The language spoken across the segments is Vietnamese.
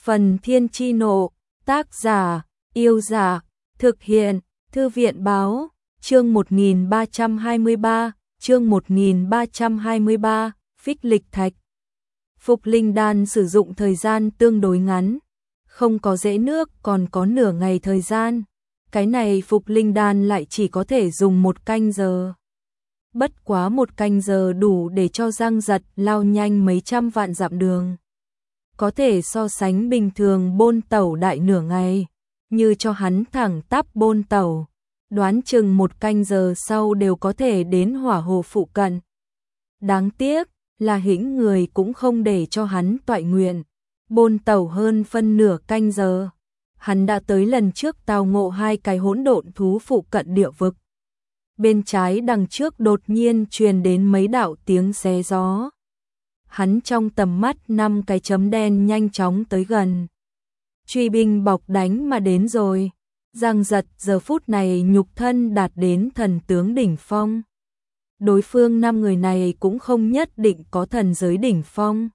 Phần Thiên Chi Nộ, tác giả, Yêu Giả, thực hiện, Thư viện Báo, chương 1323, Phích Lịch Thạch. Phục linh đan sử dụng thời gian tương đối ngắn, không có rễ nước còn có nửa ngày thời gian. Cái này phục linh đan lại chỉ có thể dùng 1 canh giờ. Bất quá 1 canh giờ đủ để cho Giang Giật lao nhanh mấy trăm vạn dặm đường. Có thể so sánh bình thường bôn tẩu đại nửa ngày, như cho hắn thẳng tắp bôn tẩu, đoán chừng 1 canh giờ sau đều có thể đến hỏa hồ phụ cận. Đáng tiếc là hĩnh người cũng không để cho hắn toại nguyện, bôn tẩu hơn phân nửa canh giờ. Hắn đã tới lần trước tao ngộ 2 cái hỗn độn thú phụ cận địa vực. Bên trái đằng trước đột nhiên truyền đến mấy đạo tiếng xé gió. Hắn trong tầm mắt 5 cái chấm đen nhanh chóng tới gần. Truy binh bọc đánh mà đến rồi. Giang Giật giờ phút này nhục thân đạt đến thần tướng đỉnh phong. Đối phương 5 người này cũng không nhất định có thần giới đỉnh phong.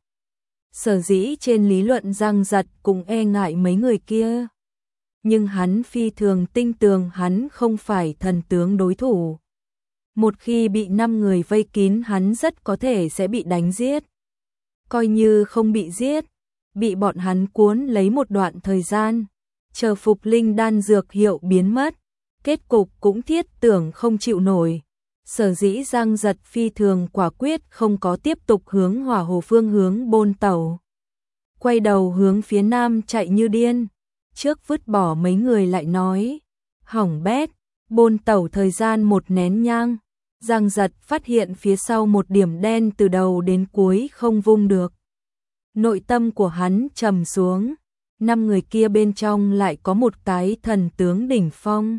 Sở dĩ trên lý luận Giang Giật cũng e ngại mấy người kia. Nhưng hắn phi thường tinh tường hắn không phải thần tướng đối thủ. Một khi bị 5 người vây kín hắn rất có thể sẽ bị đánh giết. Coi như không bị giết, bị bọn hắn cuốn lấy một đoạn thời gian, chờ phục linh đan dược hiệu biến mất, kết cục cũng thiết tưởng không chịu nổi. Sở dĩ Giang Giật phi thường quả quyết không có tiếp tục hướng hỏa hồ phương hướng bôn tẩu. Quay đầu hướng phía nam chạy như điên, trước vứt bỏ mấy người lại nói, hỏng bét, bôn tẩu thời gian 1 nén nhang. Giang Giật phát hiện phía sau một điểm đen từ đầu đến cuối không vung được. Nội tâm của hắn trầm xuống, 5 người kia bên trong lại có một cái thần tướng đỉnh phong.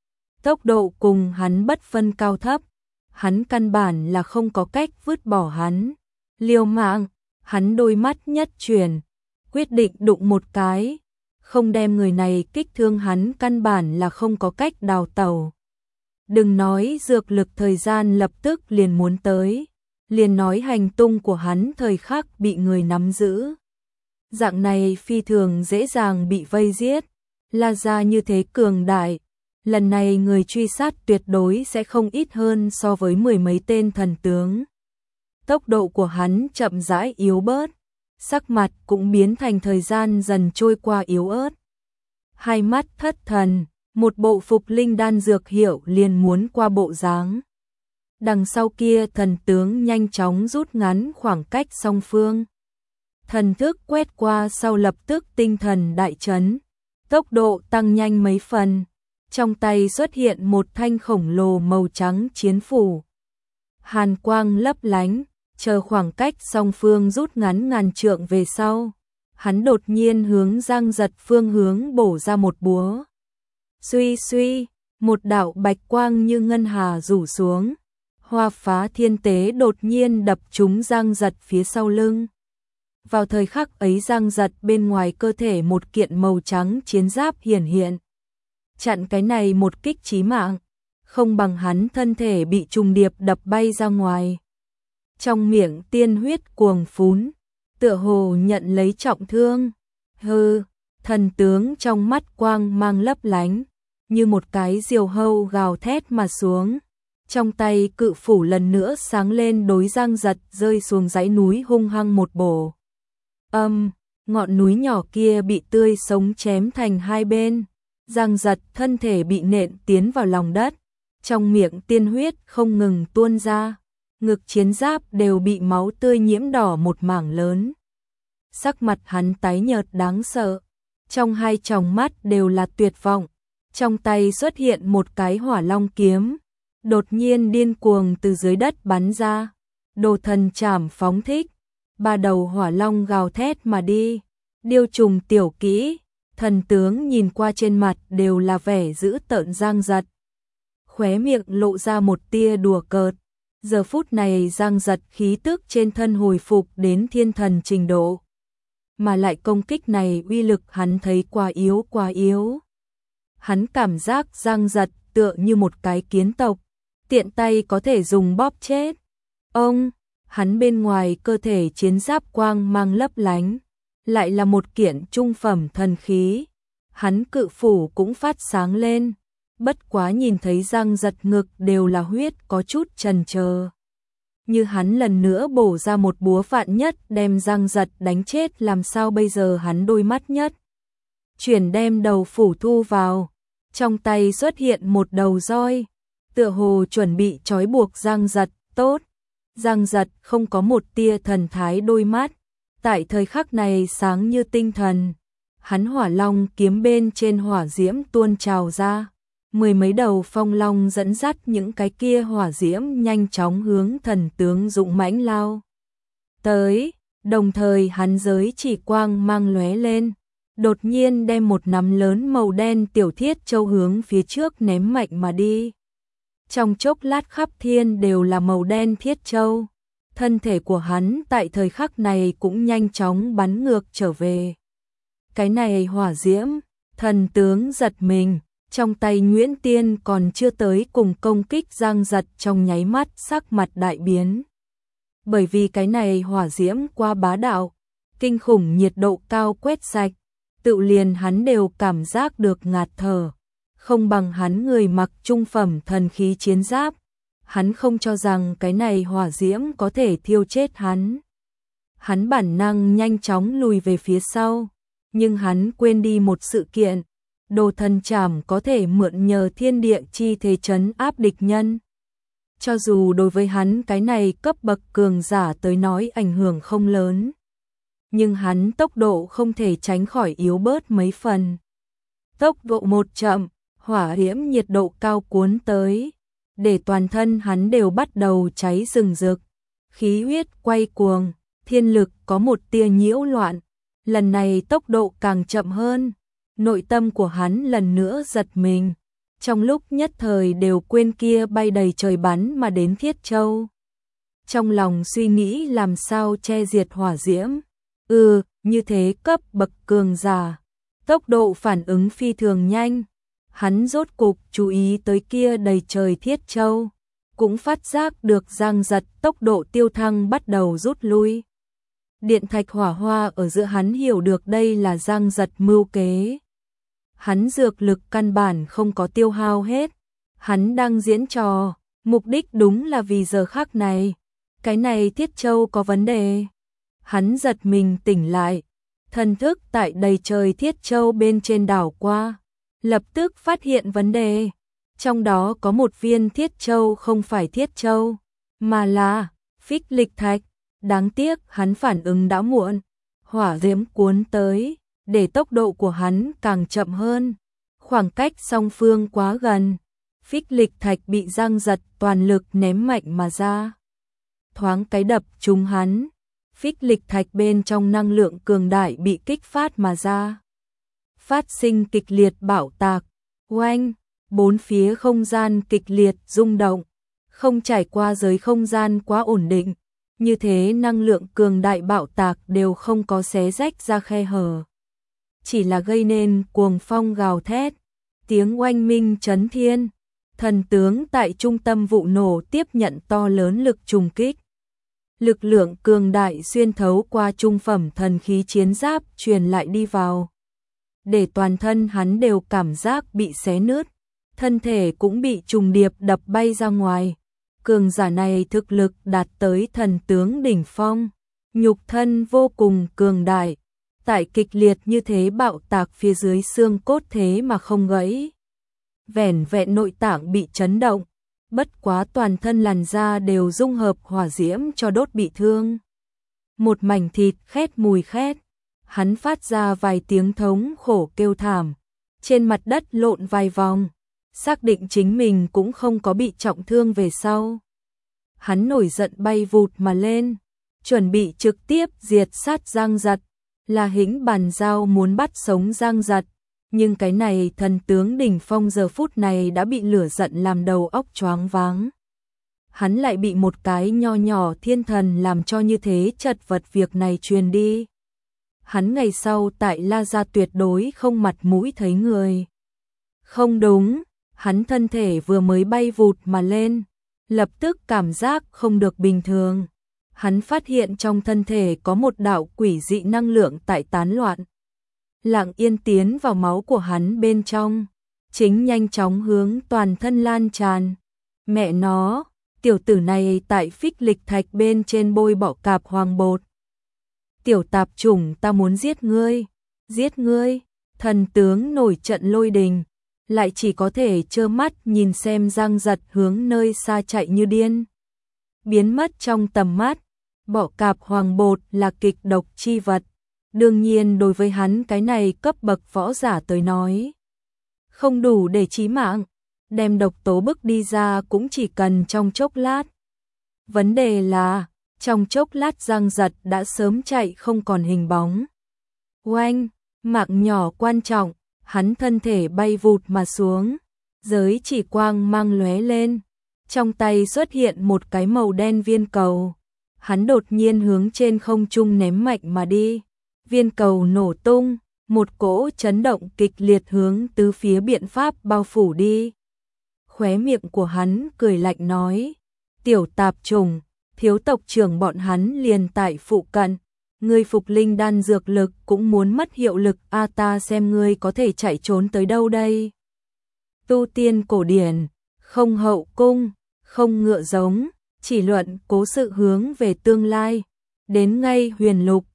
Tốc độ cùng hắn bất phân cao thấp, hắn căn bản là không có cách vứt bỏ hắn. Liều mạng, hắn đôi mắt nhất chuyển, quyết định đụng một cái, không đem người này kích thương hắn căn bản là không có cách đào tẩu. Đừng nói dược lực thời gian lập tức liền muốn tới, liền nói hành tung của hắn thời khắc bị người nắm giữ. Dạng này phi thường dễ dàng bị vây giết, La Gia như thế cường đại, lần này người truy sát tuyệt đối sẽ không ít hơn so với 10 mấy tên thần tướng. Tốc độ của hắn chậm rãi yếu bớt, sắc mặt cũng biến thành thời gian dần trôi qua yếu ớt. Hai mắt thất thần, một bộ phục linh đan dược hiệu liền muốn qua bộ dáng. Đằng sau kia thần tướng nhanh chóng rút ngắn khoảng cách song phương. Thần thức quét qua sau lập tức tinh thần đại chấn, tốc độ tăng nhanh mấy phần. Trong tay xuất hiện một thanh khổng lồ màu trắng chiến phủ. Hàn quang lấp lánh, chờ khoảng cách song phương rút ngắn ngàn trượng về sau. Hắn đột nhiên hướng Giang Giật phương hướng bổ ra một búa. Suy suy, một đạo bạch quang như ngân hà rủ xuống. Hoa phá thiên tế đột nhiên đập trúng Giang Giật phía sau lưng. Vào thời khắc ấy Giang Giật bên ngoài cơ thể một kiện màu trắng chiến giáp hiển hiện. Chặn cái này một kích chí mạng, không bằng hắn thân thể bị trùng điệp đập bay ra ngoài. Trong miệng tiên huyết cuồng phún, tựa hồ nhận lấy trọng thương. Hừ, thần tướng trong mắt quang mang lấp lánh, như một cái diều hâu gào thét mà xuống. Trong tay cự phủ lần nữa sáng lên đối Giang Giật rơi xuống dãy núi hung hăng một bổ. Ngọn núi nhỏ kia bị tươi sống chém thành hai bên. Giang Giật thân thể bị nện tiến vào lòng đất, trong miệng tiên huyết không ngừng tuôn ra, ngực chiến giáp đều bị máu tươi nhiễm đỏ một mảng lớn. Sắc mặt hắn tái nhợt đáng sợ, trong hai tròng mắt đều là tuyệt vọng, trong tay xuất hiện một cái hỏa long kiếm, đột nhiên điên cuồng từ dưới đất bắn ra, đồ thần trảm phóng thích, 3 đầu hỏa long gào thét mà đi, điêu trùng tiểu kỹ. Thần tướng nhìn qua trên mặt đều là vẻ dữ tợn Giang Giật. Khóe miệng lộ ra một tia đùa cợt. Giờ phút này Giang Giật khí tức trên thân hồi phục đến thiên thần trình độ. Mà lại công kích này uy lực hắn thấy quá yếu. Hắn cảm giác Giang Giật tựa như một cái kiến tộc, tiện tay có thể dùng bóp chết. Hắn bên ngoài cơ thể chiến giáp quang mang lấp lánh. lại là một kiện trung phẩm thần khí. Hắn cự phủ cũng phát sáng lên, bất quá nhìn thấy Giang Giật ngực đều là huyết, có chút chần chờ. Như hắn lần nữa bổ ra một búa vạn nhất đem Giang Giật đánh chết, làm sao bây giờ? Hắn đôi mắt nhất chuyển đem đầu phủ thu vào, trong tay xuất hiện một đầu roi, tựa hồ chuẩn bị trói buộc Giang Giật. Tốt, Giang Giật không có một tia thần thái, đôi mắt tại thời khắc này sáng như tinh thần. Hắn hỏa long kiếm bên trên hỏa diễm tuôn trào ra, mười mấy đầu phong long dẫn dắt những cái kia hỏa diễm nhanh chóng hướng thần tướng dũng mãnh lao tới, đồng thời hắn giới chỉ quang mang lóe lên, đột nhiên đem một nắm lớn màu đen tiểu thiết châu hướng phía trước ném mạnh mà đi. Trong chốc lát khắp thiên đều là màu đen thiết châu, thân thể của hắn tại thời khắc này cũng nhanh chóng bắn ngược trở về. Cái này hỏa diễm, thần tướng giật mình, trong tay Nguyễn Tiên còn chưa tới cùng công kích Giang Giật, trong nháy mắt sắc mặt đại biến. Bởi vì cái này hỏa diễm quá bá đạo, kinh khủng nhiệt độ cao quét sạch, tự liền hắn đều cảm giác được ngạt thở, không bằng hắn người mặc trung phẩm thần khí chiến giáp. Hắn không cho rằng cái này hỏa diễm có thể thiêu chết hắn. Hắn bản năng nhanh chóng lùi về phía sau, nhưng hắn quên đi một sự kiện, đồ thần trảm có thể mượn nhờ thiên địa chi thế trấn áp địch nhân. Cho dù đối với hắn cái này cấp bậc cường giả tới nói ảnh hưởng không lớn, nhưng hắn tốc độ không thể tránh khỏi yếu bớt mấy phần. Tốc độ một chậm, hỏa diễm nhiệt độ cao cuốn tới, để toàn thân hắn đều bắt đầu cháy rừng rực, khí huyết quay cuồng, thiên lực có một tia nhiễu loạn. Lần này tốc độ càng chậm hơn, nội tâm của hắn lần nữa giật mình, trong lúc nhất thời đều quên kia bay đầy trời bắn mà đến thiết châu. Trong lòng suy nghĩ làm sao che diệt hỏa diễm. Như thế cấp bậc cường giả, tốc độ phản ứng phi thường nhanh. Hắn rốt cục chú ý tới kia đầy trời thiết châu, cũng phát giác được Giang Giật tốc độ tiêu thăng bắt đầu rút lui. Điện thạch hỏa hoa ở giữa hắn hiểu được đây là Giang Giật mưu kế. Hắn dược lực căn bản không có tiêu hao hết, hắn đang diễn trò, mục đích đúng là vì giờ khắc này. Cái này thiết châu có vấn đề. Hắn giật mình tỉnh lại, thần thức tại đầy trời thiết châu bên trên đảo qua, lập tức phát hiện vấn đề. Trong đó có một viên thiết châu không phải thiết châu, mà là phích lịch thạch. Đáng tiếc hắn phản ứng đã muộn, hỏa diễm cuốn tới, để tốc độ của hắn càng chậm hơn. Khoảng cách song phương quá gần, phích lịch thạch bị Giang Giật toàn lực ném mạnh mà ra. Thoáng cái đập trúng hắn, phích lịch thạch bên trong năng lượng cường đại bị kích phát mà ra. Phát sinh kịch liệt bạo tạc, oanh, bốn phía không gian kịch liệt rung động, không trải qua giới không gian quá ổn định. Như thế năng lượng cường đại bạo tạc đều không có xé rách ra khe hở, chỉ là gây nên cuồng phong gào thét, tiếng oanh minh chấn thiên. Thần tướng tại trung tâm vụ nổ tiếp nhận to lớn lực trùng kích. Lực lượng cường đại xuyên thấu qua trung phẩm thần khí chiến giáp truyền lại đi vào, để toàn thân hắn đều cảm giác bị xé nứt, thân thể cũng bị trùng điệp đập bay ra ngoài. Cường giả này thực lực đạt tới thần tướng đỉnh phong, nhục thân vô cùng cường đại, tại kịch liệt như thế bạo tạc phía dưới xương cốt thế mà không gãy. Vẻn vẹn nội tạng bị chấn động, bất quá toàn thân làn da đều dung hợp hỏa diễm cho đốt bị thương. Một mảnh thịt khét mùi khét, hắn phát ra vài tiếng thống khổ kêu thảm, trên mặt đất lộn vài vòng. Xác định chính mình cũng không có bị trọng thương về sau. Hắn nổi giận bay vụt mà lên, chuẩn bị trực tiếp diệt sát Giang Giật, là hĩnh bàn giao muốn bắt sống Giang Giật. Nhưng cái này thần tướng đỉnh phong giờ phút này đã bị lửa giận làm đầu óc choáng váng. Hắn lại bị một cái nho nhỏ thiên thần làm cho như thế chật vật, việc này truyền đi. Hắn ngày sau tại La Gia tuyệt đối không mặt mũi thấy người. Không đúng. Hắn thân thể vừa mới bay vụt mà lên, lập tức cảm giác không được bình thường. hắn phát hiện trong thân thể có một đạo quỷ dị năng lượng tại tán loạn. Lặng yên tiến vào máu của hắn bên trong, chính nhanh chóng hướng toàn thân lan tràn. Mẹ nó, tiểu tử này tại phích lịch thạch bên trên bôi bọ cạp hoàng bột. Tiểu tạp chủng, ta muốn giết ngươi, giết ngươi. Thần tướng nổi trận lôi đình, lại chỉ có thể trơ mắt nhìn xem Giang Giật hướng nơi xa chạy như điên. Biến mất trong tầm mắt, bọ cạp hoàng bột là kịch độc chi vật. Đương nhiên đối với hắn cái này cấp bậc võ giả tới nói, không đủ để chí mạng, đem độc tố bức đi ra cũng chỉ cần trong chốc lát. Vấn đề là, trong chốc lát Giang Giật đã sớm chạy không còn hình bóng. Oanh, mạng nhỏ quan trọng, hắn thân thể bay vụt mà xuống, giới chỉ quang mang lóe lên, trong tay xuất hiện một cái màu đen viên cầu. Hắn đột nhiên hướng trên không trung ném mạnh mà đi. Viên cầu nổ tung, một cỗ chấn động kịch liệt hướng tứ phía biện pháp bao phủ đi. Khóe miệng của hắn cười lạnh nói, tiểu tạp trùng, thiếu tộc trưởng bọn hắn liền tại phụ cận, ngươi phục linh đan dược lực cũng muốn mất hiệu lực, ta xem ngươi có thể chạy trốn tới đâu đây. Tu tiên cổ điển, không hậu cung, không ngựa giống, chỉ luận cố sự hướng về tương lai, đến ngay huyền lục,